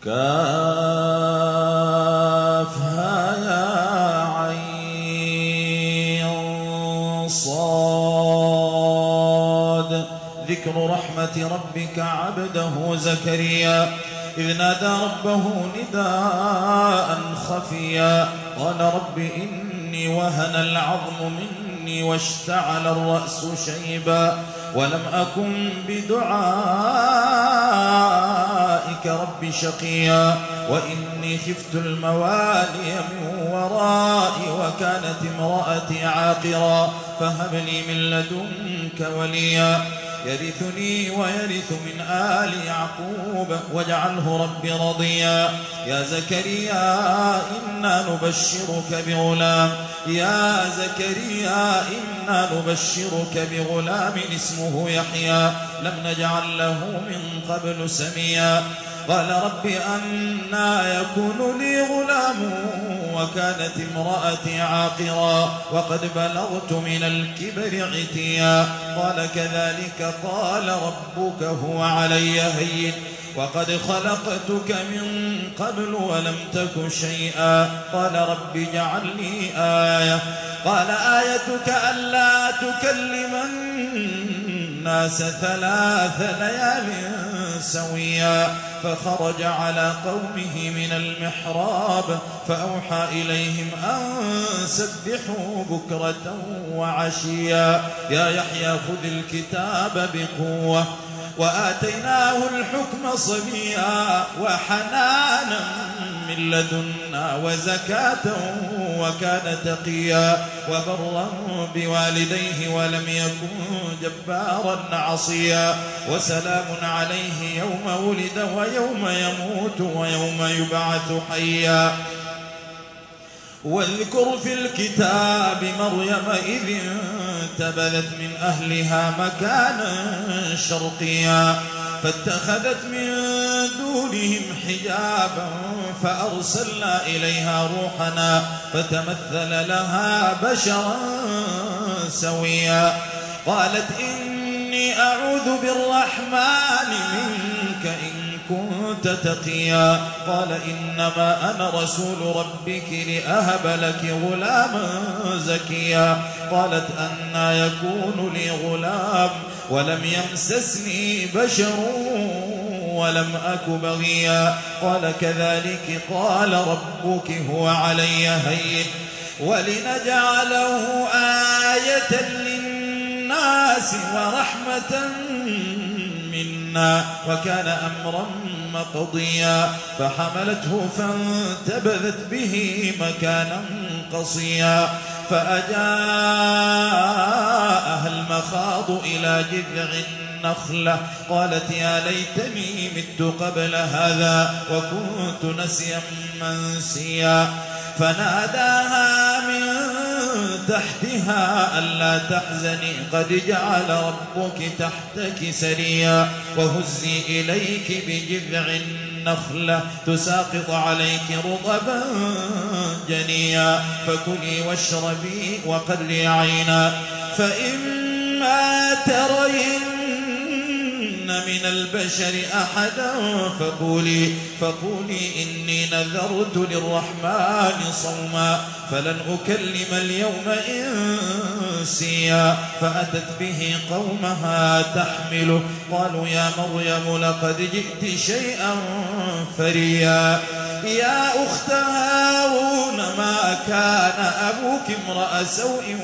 كافها يا عين صاد. ذكر رحمة ربك عبده زكريا إذ نادى ربه نداء خفيا قال رب إني وهن العظم مني واشتعل الرأس شيبا ولم أكن بدعائك رب شقيا وإني خفت الموالي من ورائي وكانت امرأتي عاقرا فهب لي من لدنك وليا يرثني ويرث من آل يعقوب واجعله رب رضيا. يا زكريا إنا نبشرك بغلام اسمه يحيى لم نجعل له من قبل سميا. قال رب أنى يكون لي غلام وكانت امرأتي عاقرا وقد بلغت من الكبر عتيا. قال كذلك قال ربك هو علي هين وقد خلقتك من قبل ولم تك شيئا. قال رب اجعل لي آية. قال آيتك ألا تكلم الناس 3 ليال سويا. فخرج على قومه من المحراب فأوحى إليهم أن سبحوا بكرة وعشيا. يا يحيى خذ الكتاب بقوة وآتيناه الحكم صبيا وحنانا من لدنا وزكاة وكان تقيا وبرا بوالديه ولم يكن جبارا عصيا. وسلام عليه يوم ولد ويوم يموت ويوم يبعث حيا. واذكر في الكتاب مريم إذ انتبذت من أهلها مكانا شرقيا فاتخذت من دونهم حجابا فأرسلنا إليها روحنا فتمثل لها بشرا سويا. قالت إني أعوذ بالرحمن منك إن كنت تقيا. قال إنما أنا رسول ربك لأهب لك غلاما زكيا. قالت أنى يكون لي غلام ولم يمسسني بشر ولم أك بغيا. قال كذلك قال ربك هو علي هين ولنجعله آية للناس ورحمة منا وكان أمرا مقضيا. فحملته فانتبذت به مكانا قصيا فأجاءها المخاض إلى جذع النخلة قالت يا ليتني مت قبل هذا وكنت نسيا منسيا. فناداها من تحتها ألا تحزني قد جعل ربك تحتك سريا وهزي إليك بجذع النخلة تساقط عليك رطبا جنيا فكلي واشربي وقري عينا فإما ترين من البشر أحدا فقولي إني نذرت للرحمن صوما فلن أكلم اليوم إنسيا. فأتت به قومها تحمله قالوا يا مريم لقد جئت شيئا فريا. يا أخت هارون ما كان أبوك امرأ سوء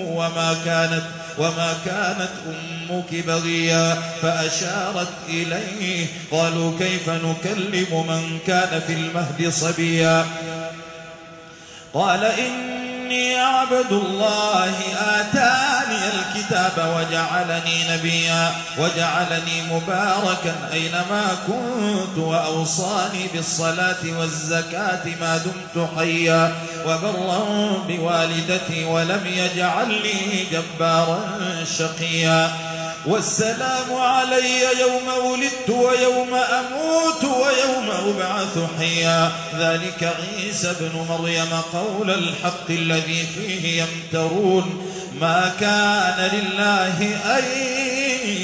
وما كانت أمك بغيا. فأشارت إليه قالوا كيف نكلم من كان في المهد صبيا. قال إني عبد الله آتاني الكتاب وجعلني نبيا وجعلني مباركا أينما كنت وأوصاني بالصلاة والزكاة ما دمت حيا وبرا بوالدتي ولم يجعلني جبارا شقيا. والسلام علي يوم ولدت ويوم أموت ويوم أبعث حيا. ذلك عيسى ابن مريم قول الحق الذي فيه يمترون ما كان لله أن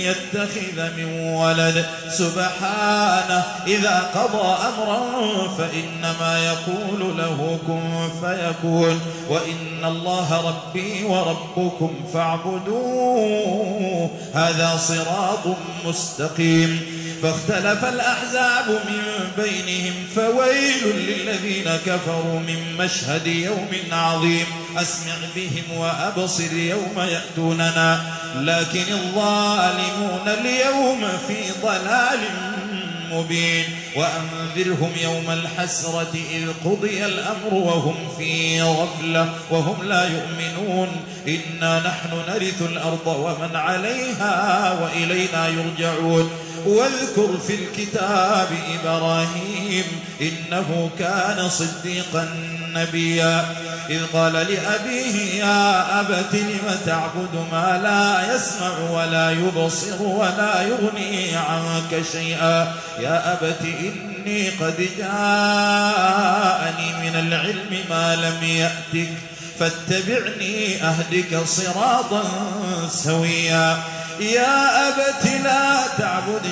يتخذ من ولد سبحانه إذا قضى أمرا فإنما يقول له كن فيكون وإن الله ربي وربكم فاعبدوه هذا صراط مستقيم. فاختلف الأحزاب من بينهم فويل للذين كفروا من مشهد يوم عظيم أسمع بهم وأبصر يوم يأتوننا لكن الظالمون اليوم في ضلال مبين. وأنذرهم يوم الحسرة إذ قضي الأمر وهم في غفلة وهم لا يؤمنون إنا نحن نرث الأرض ومن عليها وإلينا يرجعون. واذكر في الكتاب إبراهيم إنه كان صديقا نبيا إذ قال لأبيه يا أبت لم تعبد ما لا يسمع ولا يبصر ولا يغني عنك شيئا يا أبت إني قد جاءني من العلم ما لم يأتك فاتبعني أهدك صراطا سويا يا أبت لا تعبد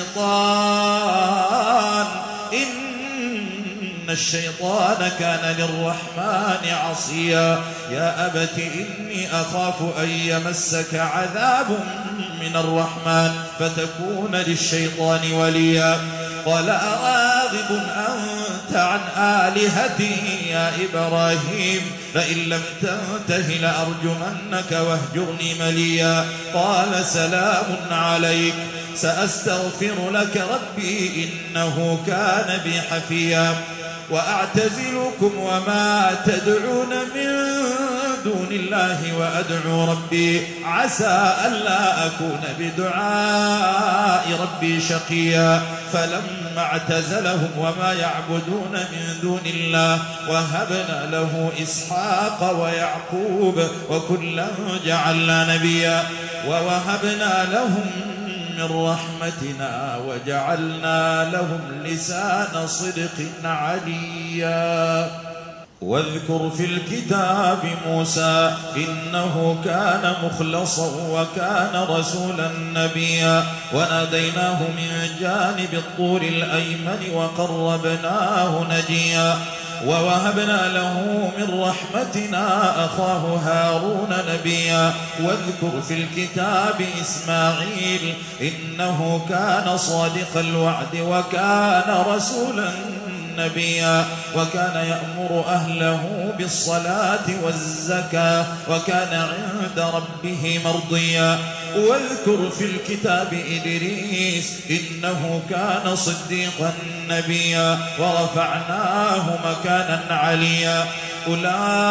الشيطان إن الشيطان كان للرحمن عصيا يا أبت إني أخاف أن يمسك عذاب من الرحمن فتكون للشيطان وليا قال أراغب أنت عن آلهتي يا إبراهيم فإن لم تنته لأرجمنك واهجرني مليا قال سلام عليك سأستغفر لك ربي إنه كان بي حفيا وأعتزلكم وما تدعون من دون الله وأدعو ربي عسى ألا أكون بدعاء ربي شقيا فلما اعتزلهم وما يعبدون من دون الله وهبنا له إسحاق ويعقوب وكلا جعلنا نبيا ووهبنا لهم من رحمتنا وجعلنا لهم لسان صدق عليا واذكر في الكتاب موسى إنه كان مخلصا وكان رسولا نبيا وناديناه من جانب الطور الأيمن وقربناه نجيا ووهبنا له من رحمتنا أخاه هارون نبيا واذكر في الكتاب إسماعيل إنه كان صادق الوعد وكان رسولا نبيا وكان يأمر أهله بالصلاة والزكاة وكان عند ربه مرضيا واذكر في الكتاب إدريس إنه كان صديقا نبيا ورفعناه مكانا عليا أولئك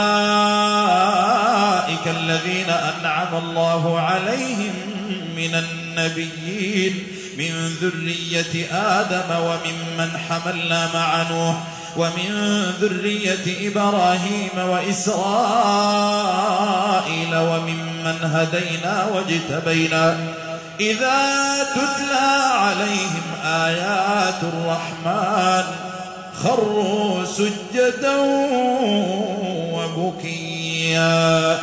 الذين أنعم الله عليهم من النبيين من ذرية آدم وممن حملنا مع نوح ومن ذرية إبراهيم وإسرائيل وممن هدينا واجتبينا إذا تتلى عليهم آيات الرحمن خروا سجدا وبكيا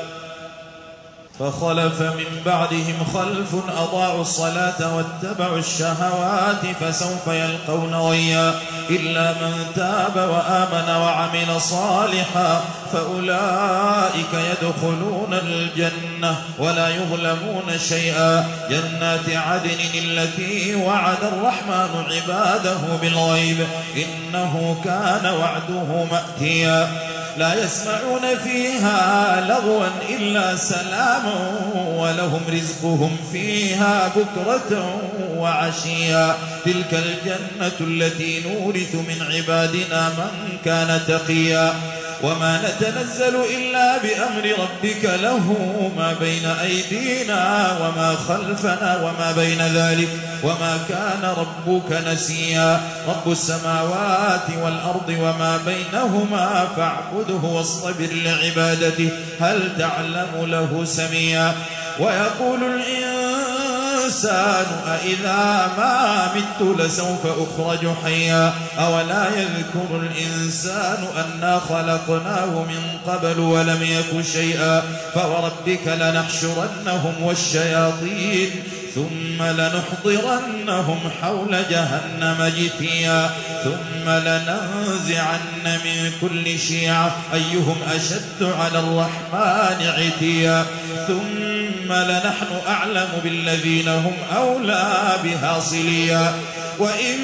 فخلف من بعدهم خلف أضاعوا الصلاة واتبعوا الشهوات فسوف يلقون غيا إلا من تاب وآمن وعمل صالحا فأولئك يدخلون الجنة ولا يظلمون شيئا جنات عدن التي وعد الرحمن عباده بالغيب إنه كان وعده مأتيا لا يسمعون فيها لغوا إلا سلاما ولهم رزقهم فيها بكرة وعشيا تلك الجنة التي نورث من عبادنا من كان تقيا وما نتنزل إلا بأمر ربك له ما بين أيدينا وما خلفنا وما بين ذلك وما كان ربك نسيا رب السماوات والأرض وما بينهما فاعبده واصطبر لعبادته هل تعلم له سميا ويقول الإنسان أإذا ما مت لسوف أخرج حيا أولا يذكر الإنسان أنا خلقناه من قبل ولم يك شيئا فوربك لنحشرنهم والشياطين ثم لنحضرنهم حول جهنم جثيا ثم لننزعن من كل شيعة أيهم أشد على الرحمن عتيا ثم لنحن أعلم بالذين هم أولى بها صليا وإن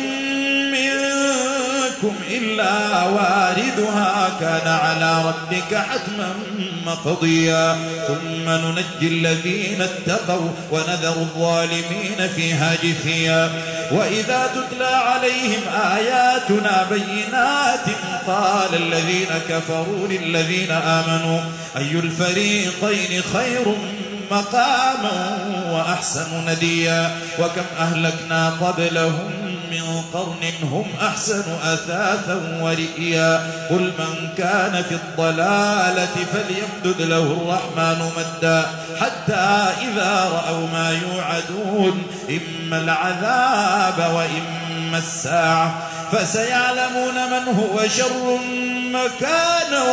منكم إلا واردها كان على ربك حتما مقضيا ثم ننجي الذين اتقوا ونذر الظالمين فيها جثيا وإذا تتلى عليهم آياتنا بينات قال الذين كفروا للذين آمنوا أي الفريقين خير مقاما وأحسن نديا وكم أهلكنا قبلهم من قرن هم أحسن أثاثا ورئيا قل من كان في الضلالة فليمدد له الرحمن مدا حتى إذا رأوا ما يوعدون إما العذاب وإما الساعة فسيعلمون من هو شر مكانا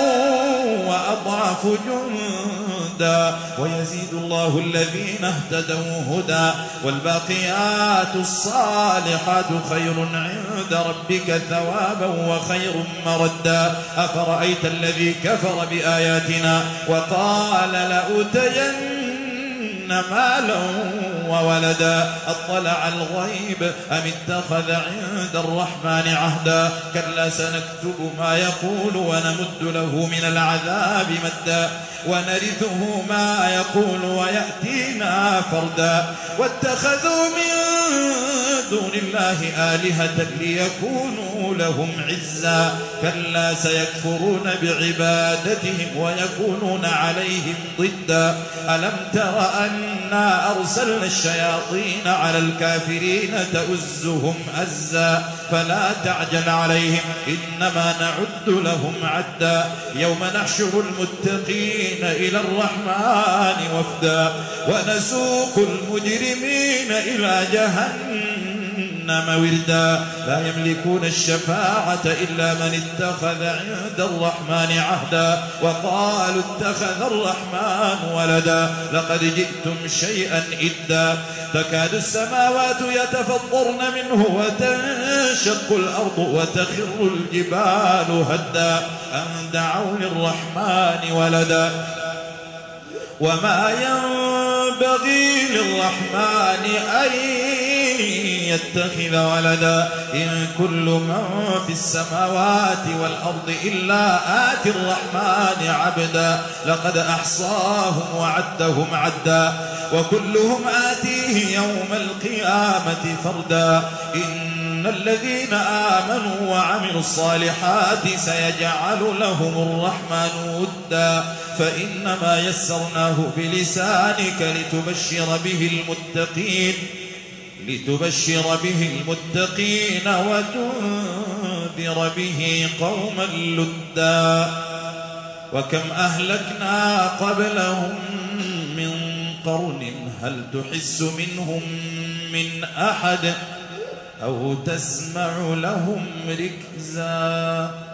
وأضعف جندا ويزيد الله الذين اهتدوا هدى والباقيات الصالحات خير عند ربك ثوابا وخير مردا أفرأيت الذي كفر بآياتنا وقال لأوتين مالا وولدا أطلع الغيب أم اتخذ عند الرحمن عهدا كلا سنكتب ما يقول ونمد له من العذاب مدا ونرثه ما يقول ويأتينا فردا واتخذوا من دون الله آلهة ليكونوا لهم عزا كلا سيكفرون بعبادتهم ويكونون عليهم ضدا ألم تر أنا أرسلنا الشياطين على الكافرين تؤزهم أزا فلا تعجل عليهم إنما نعد لهم عدا يوم نحشر المتقين إلى الرحمن وفدا ونسوق المجرمين إلى جهنم وردا لا يملكون الشفاعة إلا من اتخذ عند الرحمن عهدا وقالوا اتخذ الرحمن ولدا لقد جئتم شيئا إدا تكاد السماوات يتفطرن منه وتنشق الأرض وتخر الجبال هدا أن دعوا للرحمن ولدا وما ينبغي للرحمن أن يتخذ ولدا إن كل من في السماوات والأرض إلا آتي الرحمن عبدا لقد أحصاهم وعدهم عدا وكلهم آتيه يوم القيامة فردا إن الذين آمنوا وعملوا الصالحات سيجعل لهم الرحمن ودا فإنما يسرناه بلسانك لتبشر به المتقين وتنذر به قوما لدا وكم أهلكنا قبلهم من قرن هل تحس منهم من أحد أو تسمع لهم ركزا